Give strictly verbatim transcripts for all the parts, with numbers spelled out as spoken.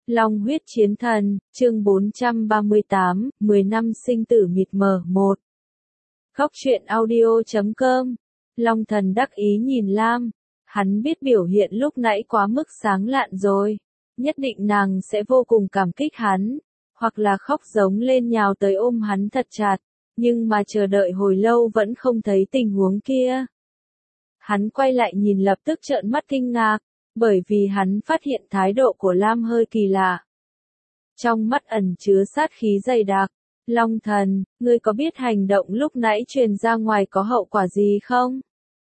Long huyết chiến thần, chương bốn trăm ba mươi tám, mười năm sinh tử mịt mờ, một. Góc truyện audio chấm com. Long thần đắc ý nhìn Lam. Hắn biết biểu hiện lúc nãy quá mức sáng lạn rồi. Nhất định nàng sẽ vô cùng cảm kích hắn. Hoặc là khóc giống lên nhào tới ôm hắn thật chặt. Nhưng mà chờ đợi hồi lâu vẫn không thấy tình huống kia. Hắn quay lại nhìn lập tức trợn mắt kinh ngạc. Bởi vì hắn phát hiện thái độ của Lam hơi kỳ lạ. Trong mắt ẩn chứa sát khí dày đặc. Long thần, ngươi có biết hành động lúc nãy truyền ra ngoài có hậu quả gì không?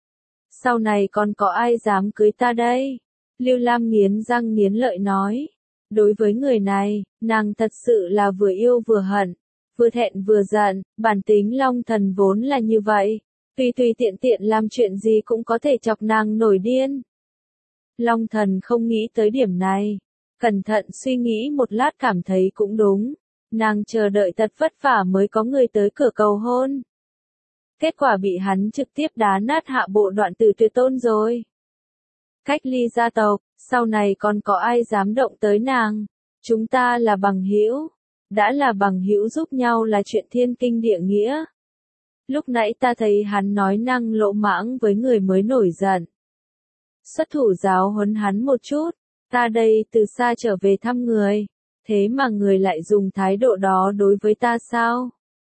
Sau này còn có ai dám cưới ta đây? Lưu Lam nghiến răng nghiến lợi nói. Đối với người này, nàng thật sự là vừa yêu vừa hận, vừa thẹn vừa giận, bản tính Long thần vốn là như vậy. Tùy tùy tiện tiện làm chuyện gì cũng có thể chọc nàng nổi điên. Long thần không nghĩ tới điểm này. Cẩn thận suy nghĩ một lát cảm thấy cũng đúng. Nàng chờ đợi thật vất vả mới có người tới cửa cầu hôn. Kết quả bị hắn trực tiếp đá nát hạ bộ đoạn từ tuyệt tôn rồi. Cách ly gia tộc, sau này còn có ai dám động tới nàng. Chúng ta là bằng hữu. Đã là bằng hữu giúp nhau là chuyện thiên kinh địa nghĩa. Lúc nãy ta thấy hắn nói năng lỗ mãng với người mới nổi giận. Xuất thủ giáo huấn hắn một chút, ta đây từ xa trở về thăm người, thế mà người lại dùng thái độ đó đối với ta sao?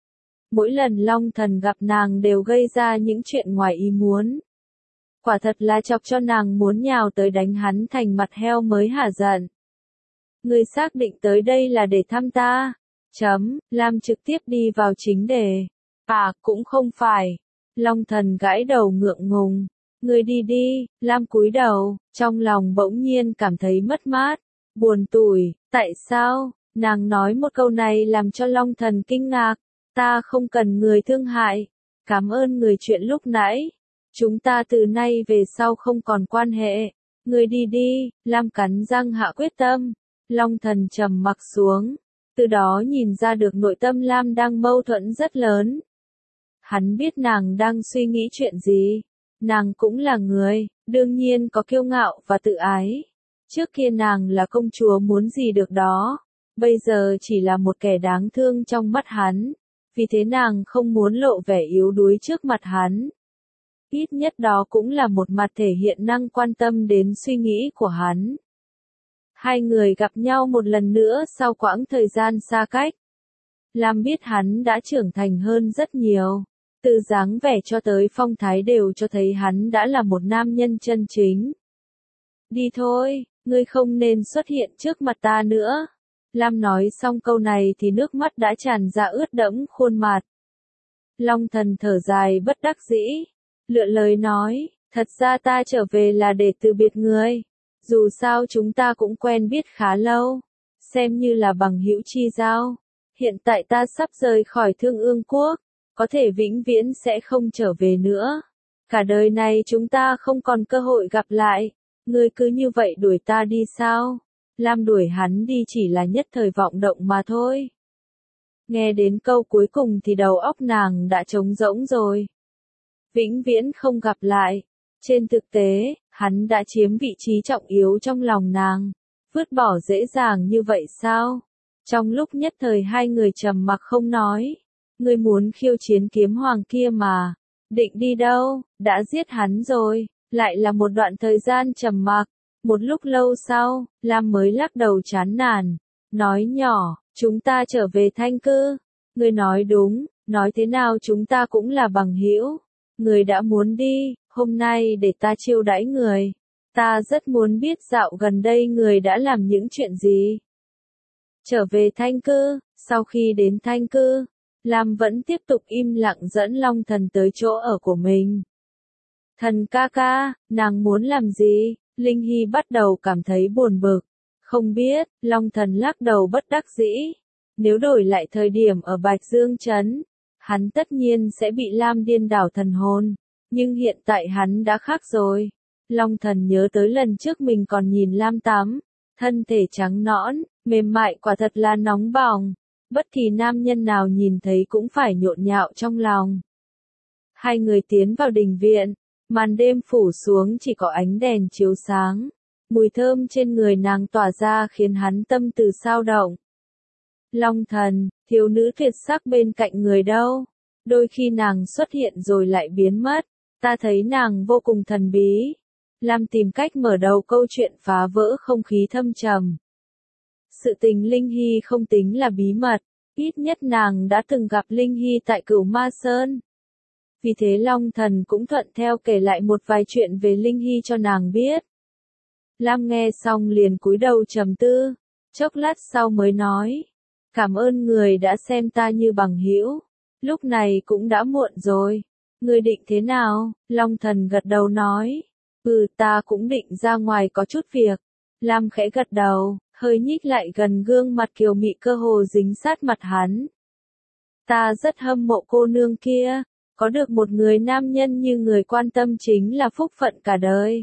Mỗi lần Long thần gặp nàng đều gây ra những chuyện ngoài ý muốn. Quả thật là chọc cho nàng muốn nhào tới đánh hắn thành mặt heo mới hả giận. Người xác định tới đây là để thăm ta. Chấm, Lam trực tiếp đi vào chính đề. À, cũng không phải. Long thần gãi đầu ngượng ngùng. Người đi đi, Lam cúi đầu, trong lòng bỗng nhiên cảm thấy mất mát, buồn tủi, tại sao? Nàng nói một câu này làm cho Long thần kinh ngạc, ta không cần người thương hại, cảm ơn người chuyện lúc nãy, chúng ta từ nay về sau không còn quan hệ, người đi đi, Lam cắn răng hạ quyết tâm, Long thần trầm mặc xuống, từ đó nhìn ra được nội tâm Lam đang mâu thuẫn rất lớn. Hắn biết nàng đang suy nghĩ chuyện gì. Nàng cũng là người, đương nhiên có kiêu ngạo và tự ái. Trước kia nàng là công chúa muốn gì được đó, bây giờ chỉ là một kẻ đáng thương trong mắt hắn, vì thế nàng không muốn lộ vẻ yếu đuối trước mặt hắn. Ít nhất đó cũng là một mặt thể hiện năng quan tâm đến suy nghĩ của hắn. Hai người gặp nhau một lần nữa sau quãng thời gian xa cách. Lam biết hắn đã trưởng thành hơn rất nhiều. Từ dáng vẻ cho tới phong thái đều cho thấy hắn đã là một nam nhân chân chính. Đi thôi, ngươi không nên xuất hiện trước mặt ta nữa. Lam nói xong câu này thì nước mắt đã tràn ra ướt đẫm khuôn mặt. Long thần thở dài bất đắc dĩ. Lựa lời nói, thật ra ta trở về là để từ biệt ngươi. Dù sao chúng ta cũng quen biết khá lâu. Xem như là bằng hữu chi giao. Hiện tại ta sắp rời khỏi Thương Ương Quốc. Có thể vĩnh viễn sẽ không trở về nữa. Cả đời này chúng ta không còn cơ hội gặp lại. Ngươi cứ như vậy đuổi ta đi sao? Lam đuổi hắn đi chỉ là nhất thời vọng động mà thôi. Nghe đến câu cuối cùng thì đầu óc nàng đã trống rỗng rồi. Vĩnh viễn không gặp lại. Trên thực tế, hắn đã chiếm vị trí trọng yếu trong lòng nàng. Vứt bỏ dễ dàng như vậy sao? Trong lúc nhất thời hai người trầm mặc không nói. Ngươi muốn khiêu chiến kiếm hoàng kia mà. Định đi đâu? Đã giết hắn rồi. Lại là một đoạn thời gian trầm mặc. Một lúc lâu sau, Lam mới lắc đầu chán nản. Nói nhỏ, chúng ta trở về Thanh Cư. Ngươi nói đúng, nói thế nào chúng ta cũng là bằng hữu. Ngươi đã muốn đi, hôm nay để ta chiêu đãi người. Ta rất muốn biết dạo gần đây người đã làm những chuyện gì. Trở về Thanh Cư, sau khi đến Thanh Cư. Lam vẫn tiếp tục im lặng dẫn Long thần tới chỗ ở của mình. Thần ca ca, nàng muốn làm gì? Linh Hy bắt đầu cảm thấy buồn bực. Không biết, Long thần lắc đầu bất đắc dĩ. Nếu đổi lại thời điểm ở Bạch Dương Trấn, hắn tất nhiên sẽ bị Lam điên đảo thần hồn. Nhưng hiện tại hắn đã khác rồi. Long thần nhớ tới lần trước mình còn nhìn Lam tắm. Thân thể trắng nõn, mềm mại quả thật là nóng bỏng. Bất kỳ nam nhân nào nhìn thấy cũng phải nhộn nhạo trong lòng. Hai người tiến vào đình viện, màn đêm phủ xuống chỉ có ánh đèn chiếu sáng. Mùi thơm trên người nàng tỏa ra khiến hắn tâm từ sao động. Long Thần, thiếu nữ tuyệt sắc bên cạnh người đâu? Đôi khi nàng xuất hiện rồi lại biến mất, ta thấy nàng vô cùng thần bí. Lam tìm cách mở đầu câu chuyện phá vỡ không khí thâm trầm. Sự tình Linh Hy không tính là bí mật, ít nhất nàng đã từng gặp Linh Hy tại Cửu Ma Sơn. Vì thế Long Thần cũng thuận theo kể lại một vài chuyện về Linh Hy cho nàng biết. Lam nghe xong liền cúi đầu trầm tư, chốc lát sau mới nói, cảm ơn người đã xem ta như bằng hữu. Lúc này cũng đã muộn rồi, người định thế nào? Long Thần gật đầu nói, ừ ta cũng định ra ngoài có chút việc. Lam khẽ gật đầu, hơi nhích lại gần gương mặt kiều mị cơ hồ dính sát mặt hắn. Ta rất hâm mộ cô nương kia, có được một người nam nhân như người quan tâm chính là phúc phận cả đời.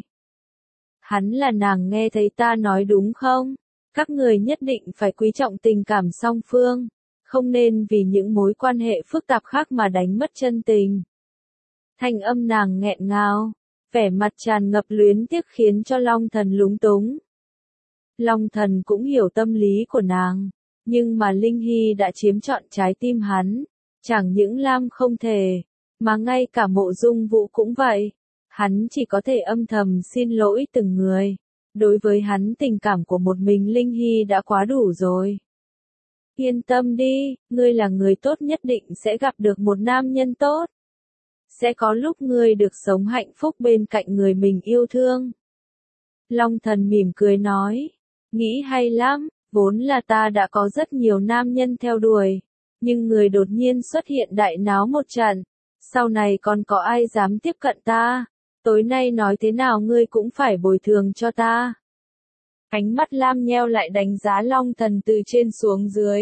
Hắn là nàng nghe thấy ta nói đúng không? Các người nhất định phải quý trọng tình cảm song phương, không nên vì những mối quan hệ phức tạp khác mà đánh mất chân tình. Thanh âm nàng nghẹn ngào, vẻ mặt tràn ngập luyến tiếc khiến cho Long Thần lúng túng. Long Thần cũng hiểu tâm lý của nàng, nhưng mà Linh Hy đã chiếm trọn trái tim hắn, chẳng những Lam không thể, mà ngay cả Mộ Dung Vũ cũng vậy. Hắn chỉ có thể âm thầm xin lỗi từng người. Đối với hắn tình cảm của một mình Linh Hy đã quá đủ rồi. Yên tâm đi, ngươi là người tốt nhất định sẽ gặp được một nam nhân tốt. Sẽ có lúc ngươi được sống hạnh phúc bên cạnh người mình yêu thương. Long Thần mỉm cười nói, nghĩ hay lắm, vốn là ta đã có rất nhiều nam nhân theo đuổi. Nhưng người đột nhiên xuất hiện đại náo một trận, sau này còn có ai dám tiếp cận ta. Tối nay nói thế nào ngươi cũng phải bồi thường cho ta. Ánh mắt Lam nheo lại đánh giá Long Thần từ trên xuống dưới.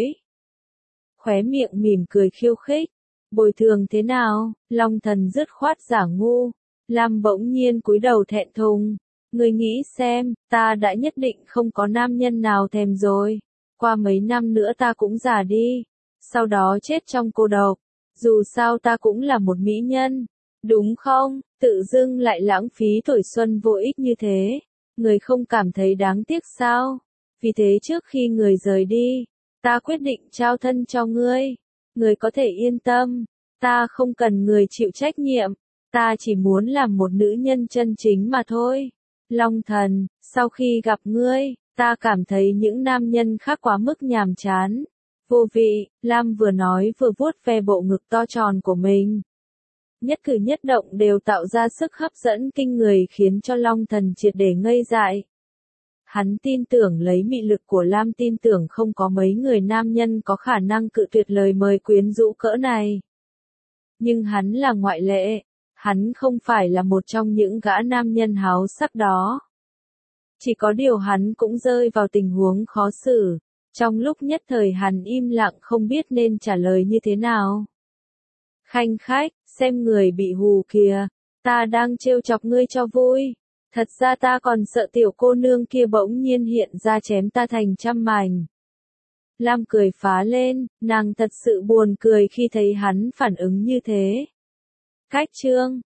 Khóe miệng mỉm cười khiêu khích. Bồi thường thế nào? Long Thần dứt khoát giả ngu. Lam bỗng nhiên cúi đầu thẹn thùng. Ngươi nghĩ xem, ta đã nhất định không có nam nhân nào thèm rồi. Qua mấy năm nữa ta cũng già đi. Sau đó chết trong cô độc. Dù sao ta cũng là một mỹ nhân. Đúng không? Tự dưng lại lãng phí tuổi xuân vô ích như thế. Người không cảm thấy đáng tiếc sao? Vì thế trước khi người rời đi, ta quyết định trao thân cho ngươi. Người có thể yên tâm, ta không cần người chịu trách nhiệm. Ta chỉ muốn làm một nữ nhân chân chính mà thôi. Long Thần, sau khi gặp ngươi, ta cảm thấy những nam nhân khác quá mức nhàm chán. Vô vị, Lam vừa nói vừa vuốt ve bộ ngực to tròn của mình. Nhất cử nhất động đều tạo ra sức hấp dẫn kinh người khiến cho Long Thần triệt để ngây dại. Hắn tin tưởng lấy mị lực của Lam, tin tưởng không có mấy người nam nhân có khả năng cự tuyệt lời mời quyến rũ cỡ này. Nhưng hắn là ngoại lệ, hắn không phải là một trong những gã nam nhân háo sắc đó. Chỉ có điều hắn cũng rơi vào tình huống khó xử, trong lúc nhất thời hắn im lặng không biết nên trả lời như thế nào. Khanh khách, xem người bị hù kìa, ta đang trêu chọc ngươi cho vui. Thật ra ta còn sợ tiểu cô nương kia bỗng nhiên hiện ra chém ta thành trăm mảnh. Lam cười phá lên, nàng thật sự buồn cười khi thấy hắn phản ứng như thế. Cách chương